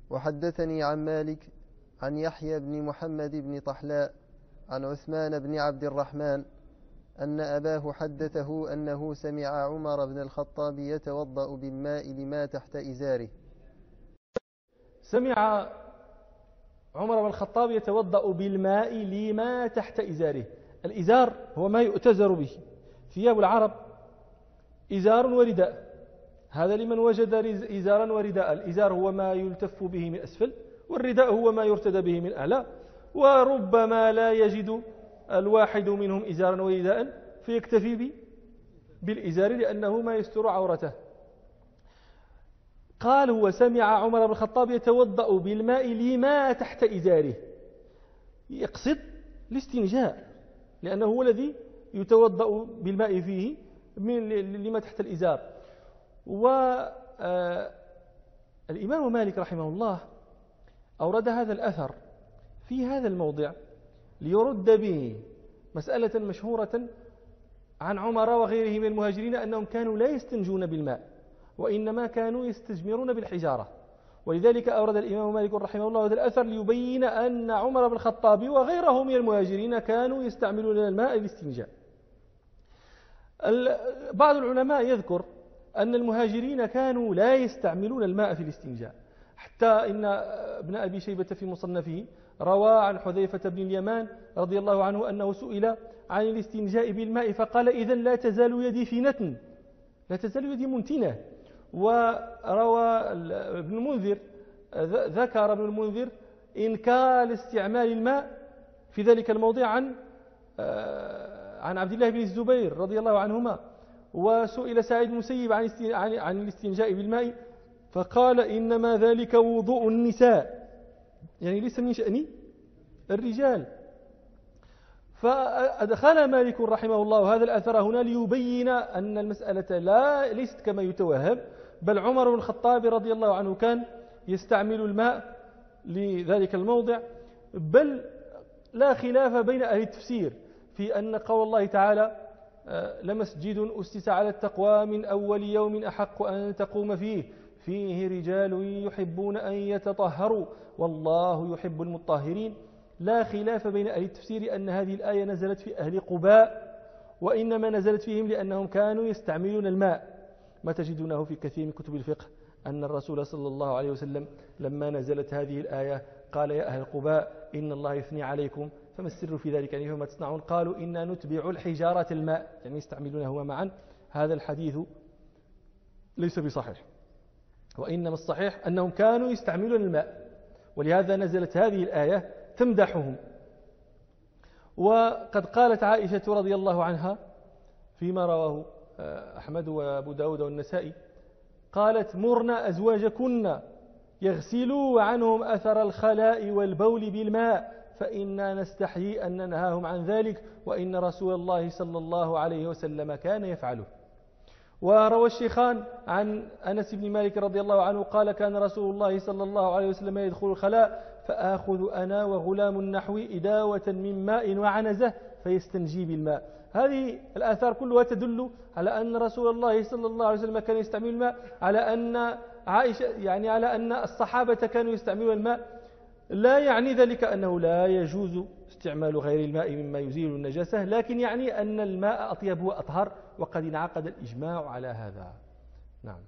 وحدثني عن مالك عن يحيى بن محمد بن طحلاء عن عثمان بن عبد الرحمن أن أباه حدثه أنه سمع عمر بن الخطاب يتوضأ بالماء لما تحت إزاره. سمع عمر بن الخطاب يتوضأ بالماء لما تحت إزاره. الإزار هو ما يؤتزر به، ثياب العرب إزار ورداء، هذا لمن وجد إزارا ورداء. الإزار هو ما يلتف به من أسفل، والرداء هو ما يرتدى به من أعلى، وربما لا يجد الواحد منهم إزارا ورداء فيكتفي بالإزار لأنه ما يستر عورته. قال هو سمع عمر بن الخطاب يتوضأ بالماء لما تحت إزاره، يقصد الاستنجاء، لأنه هو الذي يتوضأ بالماء فيه لما تحت الإزار. والإمام مالك رحمه الله أورد هذا الأثر في هذا الموضع ليرد به مسألة مشهورة عن عمر وغيره من المهاجرين أنهم كانوا لا يستنجون بالماء وإنما كانوا يستجمرون بالحجارة. ولذلك أورد الإمام مالك رحمه الله هذا الأثر ليبين أن عمر بن الخطاب وغيره من المهاجرين كانوا يستعملون الماء للاستنجاء. بعض العلماء يذكر أن المهاجرين كانوا لا يستعملون الماء في الاستنجاء، حتى إن ابن أبي شيبة في مصنفه روى عن حذيفة بن اليمان رضي الله عنه أنه سئل عن الاستنجاء بالماء فقال إذن لا تزال يدي في نتن، لا تزال يدي منتنة. وروى ابن المنذر، ذكر ابن المنذر إنكار استعمال الماء في ذلك الموضع عن عبد الله بن الزبير رضي الله عنهما. وسئل سعيد بن المسيب عن الاستنجاء بالماء فقال إنما ذلك وضوء النساء، يعني ليس من شأن الرجال. فأدخل مالك رحمه الله هذا الأثر هنا ليبين أن المسألة ليست كما يتوهم، بل عمر بن الخطاب رضي الله عنه كان يستعمل الماء لذلك الموضع. بل لا خلاف بين أهل التفسير في أن قول الله تعالى لمسجد أسس على التقوى من أول يوم أحق أن تقوم فيه رجال يحبون أن يتطهروا والله يحب المطهرين. لا خلاف بين أهل التفسير أن هذه الآية نزلت في أهل قباء، وإنما نزلت فيهم لأنهم كانوا يستعملون الماء. ما تجدونه في كثير من كتب الفقه أن الرسول صلى الله عليه وسلم لما نزلت هذه الآية قال يا أهل قباء إن الله يثني عليكم فما السر في ذلك، يعني فما تصنعون؟ قالوا إنا نتبع الحجارة الماء، يعني يستعملونهما معا. هذا الحديث ليس بصحيح، وإنما الصحيح أنهم كانوا يستعملون الماء، ولهذا نزلت هذه الآية تمدحهم. وقد قالت عائشة رضي الله عنها فيما رواه أحمد وأبو داود والنسائي، قالت مرنا أزواجكن يغسلوا عنهم أثر الخلاء والبول بالماء فإنا نستحيي أن ننهاهم عن ذلك وإن رسول الله صلى الله عليه وسلم كان يفعله. وروى الشيخان عن أنس بن مالك رضي الله عنه قال كان رسول الله صلى الله عليه وسلم يدخل الخلاء فآخذ أنا وغلام النحو إداوة من ماء وعنزة فيستنجي بالماء. هذه الآثار كلها تدل على أن رسول الله صلى الله عليه وسلم كان يستعمل الماء، على أن عائشة يعني على أن الصحابة كانوا يستعملون الماء. لا يعني ذلك أنه لا يجوز استعمال غير الماء مما يزيل النجاسة، لكن يعني أن الماء أطيب وأطهر، وقد انعقد الإجماع على هذا. نعم.